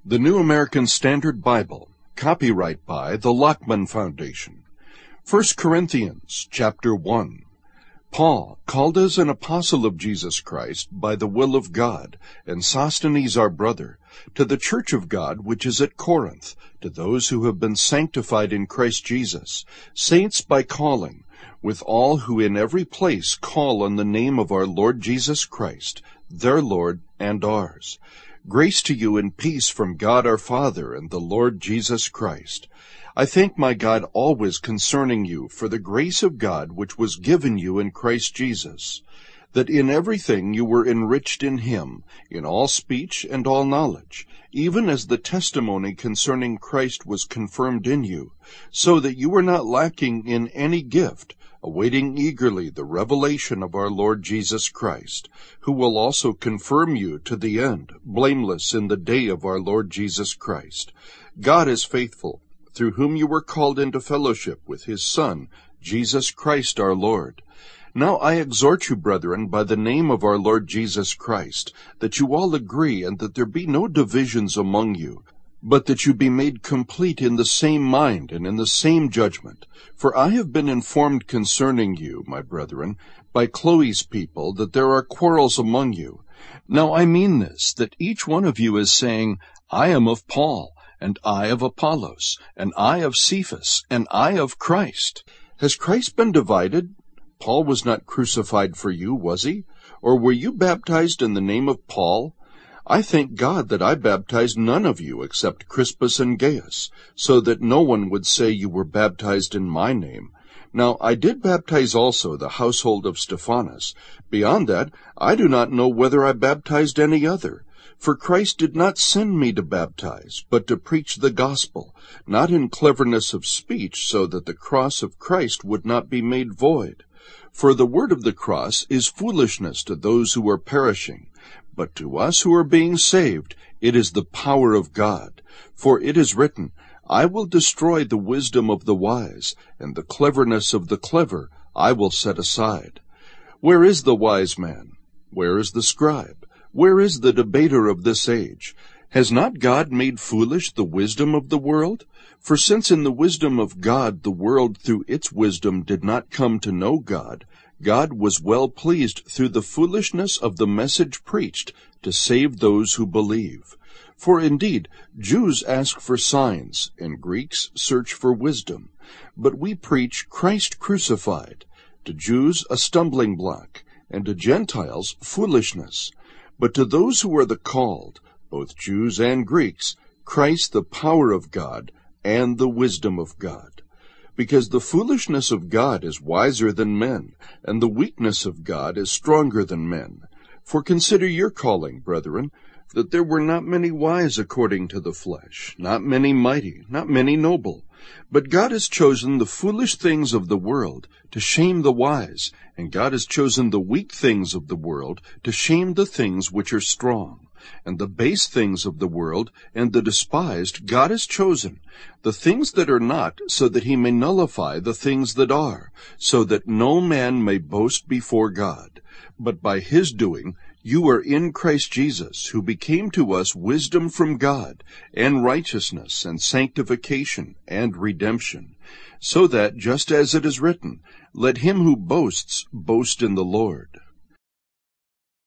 The New American Standard Bible, copyright by the Lockman Foundation. 1 Corinthians, chapter 1. Paul, called as an apostle of Jesus Christ by the will of God, and Sosthenes our brother, to the church of God which is at Corinth, to those who have been sanctified in Christ Jesus, saints by calling, with all who in every place call on the name of our Lord Jesus Christ, their Lord and ours. Grace to you and peace from God our Father and the Lord Jesus Christ. I thank my God always concerning you for the grace of God which was given you in Christ Jesus, that in everything you were enriched in him, in all speech and all knowledge, even as the testimony concerning Christ was confirmed in you, so that you were not lacking in any gift, awaiting eagerly the revelation of our Lord Jesus Christ, who will also confirm you to the end, blameless in the day of our Lord Jesus Christ. God is faithful, through whom you were called into fellowship with his Son, Jesus Christ our Lord. Now I exhort you, brethren, by the name of our Lord Jesus Christ, that you all agree, and that there be no divisions among you, but that you be made complete in the same mind and in the same judgment. For I have been informed concerning you, my brethren, by Chloe's people, that there are quarrels among you. Now I mean this, that each one of you is saying, I am of Paul, and I of Apollos, and I of Cephas, and I of Christ. Has Christ been divided? Paul was not crucified for you, was he? Or were you baptized in the name of Paul? I thank God that I baptized none of you except Crispus and Gaius, so that no one would say you were baptized in my name. Now I did baptize also the household of Stephanas. Beyond that, I do not know whether I baptized any other. For Christ did not send me to baptize, but to preach the gospel, not in cleverness of speech, so that the cross of Christ would not be made void. For the word of the cross is foolishness to those who are perishing, but to us who are being saved, it is the power of God. For it is written, I will destroy the wisdom of the wise, and the cleverness of the clever I will set aside. Where is the wise man? Where is the scribe? Where is the debater of this age? Has not God made foolish the wisdom of the world? For since in the wisdom of God the world through its wisdom did not come to know God, God was well pleased through the foolishness of the message preached to save those who believe. For indeed, Jews ask for signs, and Greeks search for wisdom. But we preach Christ crucified, to Jews a stumbling block, and to Gentiles foolishness. But to those who are the called, both Jews and Greeks, Christ the power of God and the wisdom of God. Because the foolishness of God is wiser than men, and the weakness of God is stronger than men. For consider your calling, brethren, that there were not many wise according to the flesh, not many mighty, not many noble. But God has chosen the foolish things of the world to shame the wise, and God has chosen the weak things of the world to shame the things which are strong. And the base things of the world and the despised God has chosen, the things that are not, so that he may nullify the things that are, so that no man may boast before God. But by his doing you are in Christ Jesus, who became to us wisdom from God, and righteousness, and sanctification, and redemption. So that, just as it is written, let him who boasts boast in the Lord.